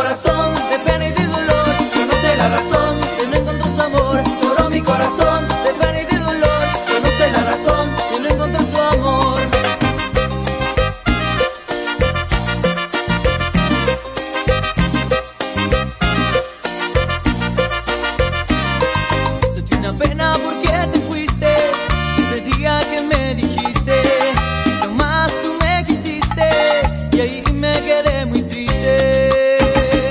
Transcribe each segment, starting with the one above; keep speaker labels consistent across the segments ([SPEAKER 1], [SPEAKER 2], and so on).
[SPEAKER 1] corazón de pena y de dolor. Yo no sé la razón de no encontrar su amor. Lloró mi corazón de pena y de dolor. Yo no sé la razón de no encontrar su amor. Sentí una pena porque te fuiste. Ese día que me dijiste no más tú me quisiste, y ahí me quedé muy triste.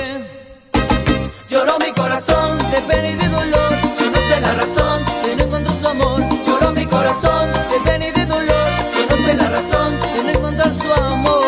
[SPEAKER 1] Lloró mi corazón de pena y de dolor. Yo no sé la razón de no encontrar su amor. Lloró mi corazón de pena y de dolor. Yo no sé la razón de no encontrar su amor.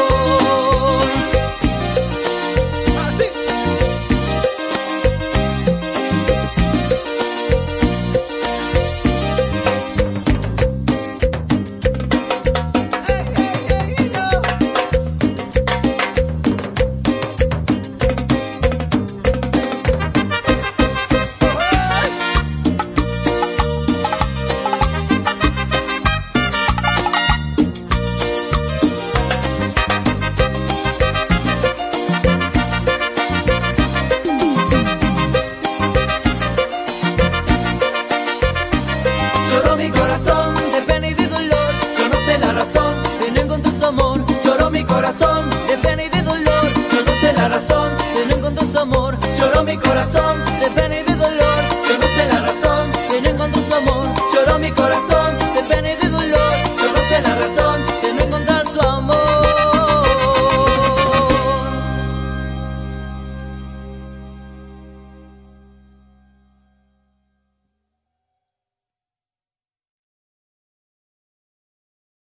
[SPEAKER 1] Lloró mi corazón de pena y de dolor. Yo no sé la razón de no encontrar su amor. Lloró mi corazón de pena y de dolor. Yo no sé la razón de no encontrar su amor. Lloró mi corazón